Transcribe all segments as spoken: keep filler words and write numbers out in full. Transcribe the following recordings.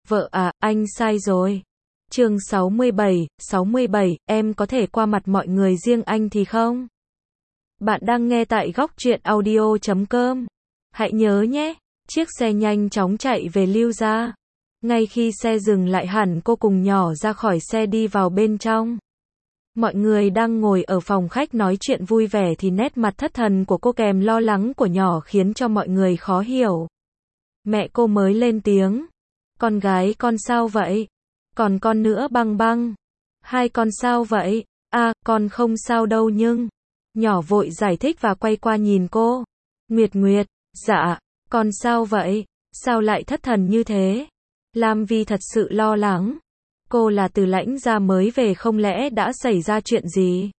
Vợ à, anh sai rồi. Chương sáu mươi bảy, sáu mươi bảy, em có thể qua mặt mọi người riêng anh thì không? Bạn đang nghe tại góc truyện audio chấm com. Hãy nhớ nhé, chiếc xe nhanh chóng chạy về Lưu gia. Ngay khi xe dừng lại hẳn cô cùng nhỏ ra khỏi xe đi vào bên trong. Mọi người đang ngồi ở phòng khách nói chuyện vui vẻ thì nét mặt thất thần của cô kèm lo lắng của nhỏ khiến cho mọi người khó hiểu. Mẹ cô mới lên tiếng. Con gái con sao vậy? Còn con nữa Băng Băng. Hai con sao vậy? À, con không sao đâu nhưng. Nhỏ vội giải thích và quay qua nhìn cô. Nguyệt Nguyệt, dạ, con sao vậy? Sao lại thất thần như thế? Lam Vi thật sự lo lắng. Cô là từ Lãnh gia mới về không lẽ đã xảy ra chuyện gì?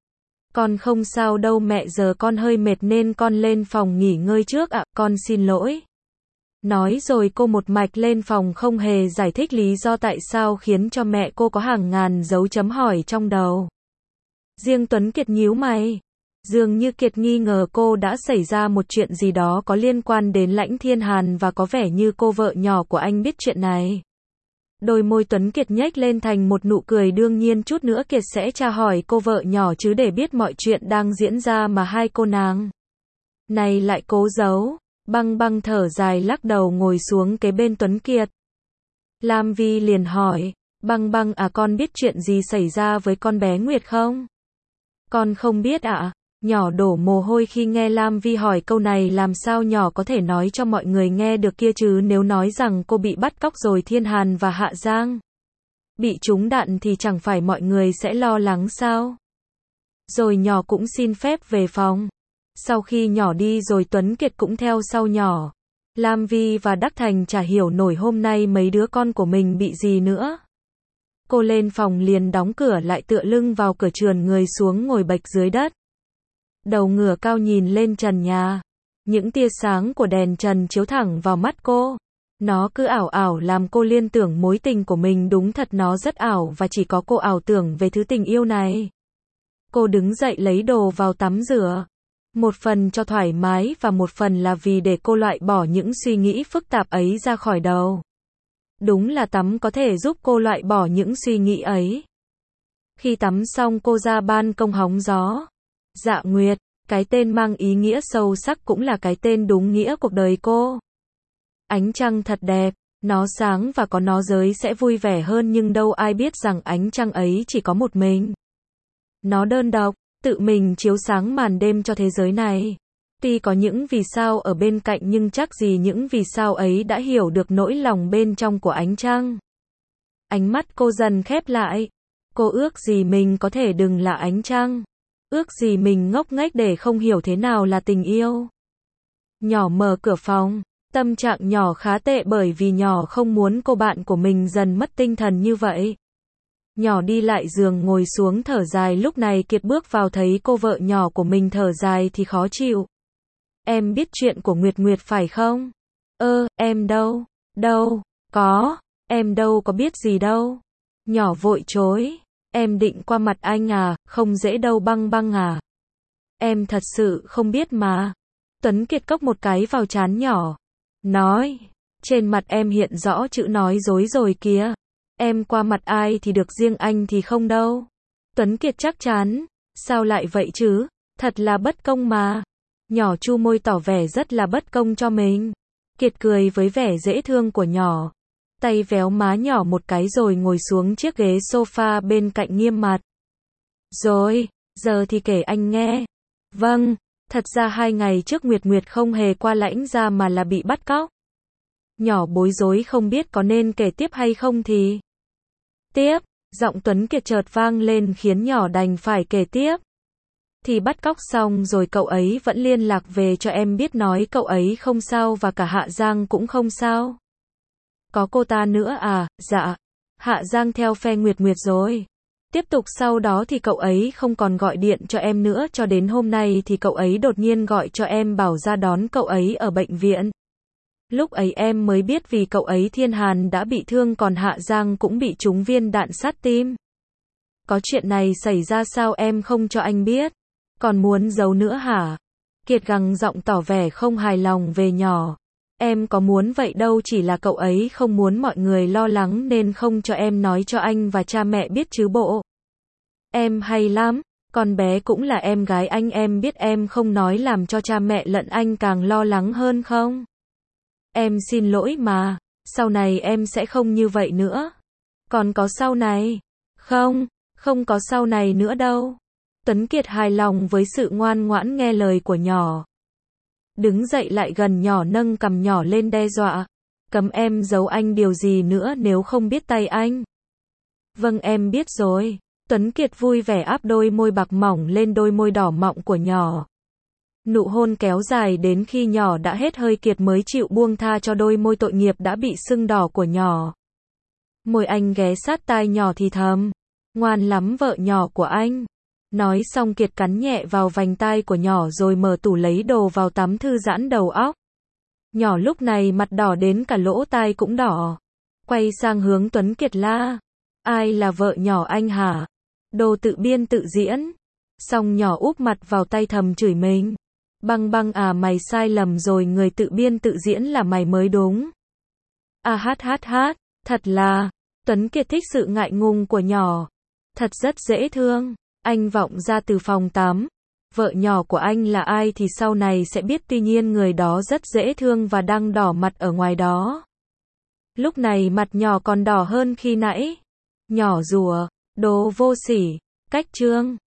Con không sao đâu mẹ, giờ con hơi mệt nên con lên phòng nghỉ ngơi trước ạ, con xin lỗi. Nói rồi cô một mạch lên phòng không hề giải thích lý do tại sao khiến cho mẹ cô có hàng ngàn dấu chấm hỏi trong đầu. Riêng Tuấn Kiệt nhíu mày. Dường như Kiệt nghi ngờ cô đã xảy ra một chuyện gì đó có liên quan đến Lãnh Thiên Hàn và có vẻ như cô vợ nhỏ của anh biết chuyện này. Đôi môi Tuấn Kiệt nhếch lên thành một nụ cười, đương nhiên chút nữa Kiệt sẽ tra hỏi cô vợ nhỏ chứ để biết mọi chuyện đang diễn ra mà hai cô nàng này lại cố giấu. Băng Băng thở dài lắc đầu ngồi xuống kế bên Tuấn Kiệt. Lam Vi liền hỏi, Băng Băng à, con biết chuyện gì xảy ra với con bé Nguyệt không? Con không biết ạ. À? Nhỏ đổ mồ hôi khi nghe Lam Vi hỏi câu này, làm sao nhỏ có thể nói cho mọi người nghe được kia chứ, nếu nói rằng cô bị bắt cóc rồi Thiên Hàn và Hạ Giang bị trúng đạn thì chẳng phải mọi người sẽ lo lắng sao? Rồi nhỏ cũng xin phép về phòng. Sau khi nhỏ đi rồi Tuấn Kiệt cũng theo sau nhỏ. Lam Vi và Đắc Thành chả hiểu nổi hôm nay mấy đứa con của mình bị gì nữa. Cô lên phòng liền đóng cửa lại, tựa lưng vào cửa trườn người xuống ngồi bệch dưới đất. Đầu ngửa cao nhìn lên trần nhà. Những tia sáng của đèn trần chiếu thẳng vào mắt cô. Nó cứ ảo ảo làm cô liên tưởng mối tình của mình, đúng thật nó rất ảo và chỉ có cô ảo tưởng về thứ tình yêu này. Cô đứng dậy lấy đồ vào tắm rửa. Một phần cho thoải mái và một phần là vì để cô loại bỏ những suy nghĩ phức tạp ấy ra khỏi đầu. Đúng là tắm có thể giúp cô loại bỏ những suy nghĩ ấy. Khi tắm xong cô ra ban công hóng gió. Dạ Nguyệt, cái tên mang ý nghĩa sâu sắc cũng là cái tên đúng nghĩa cuộc đời cô. Ánh trăng thật đẹp, nó sáng và có nó giới sẽ vui vẻ hơn, nhưng đâu ai biết rằng ánh trăng ấy chỉ có một mình. Nó đơn độc, tự mình chiếu sáng màn đêm cho thế giới này. Tuy có những vì sao ở bên cạnh nhưng chắc gì những vì sao ấy đã hiểu được nỗi lòng bên trong của ánh trăng. Ánh mắt cô dần khép lại. Cô ước gì mình có thể đừng là ánh trăng. Ước gì mình ngốc nghếch để không hiểu thế nào là tình yêu. Nhỏ mở cửa phòng. Tâm trạng nhỏ khá tệ bởi vì nhỏ không muốn cô bạn của mình dần mất tinh thần như vậy. Nhỏ đi lại giường ngồi xuống thở dài, lúc này Kiệt bước vào thấy cô vợ nhỏ của mình thở dài thì khó chịu. Em biết chuyện của Nguyệt Nguyệt phải không? Ơ, em đâu? Đâu? Có, em đâu có biết gì đâu. Nhỏ vội chối. Em định qua mặt anh à, không dễ đâu Băng Băng à. Em thật sự không biết mà. Tuấn Kiệt cốc một cái vào trán nhỏ. Nói, trên mặt em hiện rõ chữ nói dối rồi kìa. Em qua mặt ai thì được, riêng anh thì không đâu. Tuấn Kiệt chắc chắn. Sao lại vậy chứ? Thật là bất công mà. Nhỏ chu môi tỏ vẻ rất là bất công cho mình. Kiệt cười với vẻ dễ thương của nhỏ. Tay véo má nhỏ một cái rồi ngồi xuống chiếc ghế sofa bên cạnh nghiêm mặt. Rồi, giờ thì kể anh nghe. Vâng, thật ra hai ngày trước Nguyệt Nguyệt không hề qua Lãnh gia mà là bị bắt cóc. Nhỏ bối rối không biết có nên kể tiếp hay không thì. Tiếp, giọng Tuấn Kiệt chợt vang lên khiến nhỏ đành phải kể tiếp. Thì bắt cóc xong rồi cậu ấy vẫn liên lạc về cho em biết, nói cậu ấy không sao và cả Hạ Giang cũng không sao. Có cô ta nữa à? Dạ. Hạ Giang theo phe Nguyệt Nguyệt rồi. Tiếp tục sau đó thì cậu ấy không còn gọi điện cho em nữa, cho đến hôm nay thì cậu ấy đột nhiên gọi cho em bảo ra đón cậu ấy ở bệnh viện. Lúc ấy em mới biết vì cậu ấy Thiên Hàn đã bị thương còn Hạ Giang cũng bị trúng viên đạn sát tim. Có chuyện này xảy ra sao em không cho anh biết? Còn muốn giấu nữa hả? Kiệt gằn giọng tỏ vẻ không hài lòng về nhỏ. Em có muốn vậy đâu, chỉ là cậu ấy không muốn mọi người lo lắng nên không cho em nói cho anh và cha mẹ biết chứ bộ. Em hay lắm, con bé cũng là em gái anh, em biết em không nói làm cho cha mẹ lẫn anh càng lo lắng hơn không? Em xin lỗi mà, sau này em sẽ không như vậy nữa. Còn có sau này? Không, không có sau này nữa đâu. Tuấn Kiệt hài lòng với sự ngoan ngoãn nghe lời của nhỏ. Đứng dậy lại gần nhỏ, nâng cằm nhỏ lên đe dọa. Cấm em giấu anh điều gì nữa nếu không biết tay anh. Vâng em biết rồi. Tuấn Kiệt vui vẻ áp đôi môi bạc mỏng lên đôi môi đỏ mọng của nhỏ. Nụ hôn kéo dài đến khi nhỏ đã hết hơi kiệt mới chịu buông tha cho đôi môi tội nghiệp đã bị sưng đỏ của nhỏ. Môi anh ghé sát tai nhỏ thì thầm. Ngoan lắm vợ nhỏ của anh. Nói xong Kiệt cắn nhẹ vào vành tai của nhỏ rồi mở tủ lấy đồ vào tắm thư giãn đầu óc. Nhỏ lúc này mặt đỏ đến cả lỗ tai cũng đỏ. Quay sang hướng Tuấn Kiệt la. Ai là vợ nhỏ anh hả? Đồ tự biên tự diễn. Xong nhỏ úp mặt vào tay thầm chửi mình. Băng băng à, mày sai lầm rồi, người tự biên tự diễn là mày mới đúng. À hát hát hát, thật là. Tuấn Kiệt thích sự ngại ngùng của nhỏ. Thật rất dễ thương. Anh vọng ra từ phòng tắm. Vợ nhỏ của anh là ai thì sau này sẽ biết, tuy nhiên người đó rất dễ thương và đang đỏ mặt ở ngoài đó. Lúc này mặt nhỏ còn đỏ hơn khi nãy. Nhỏ rủa, đồ vô sỉ, cách trương.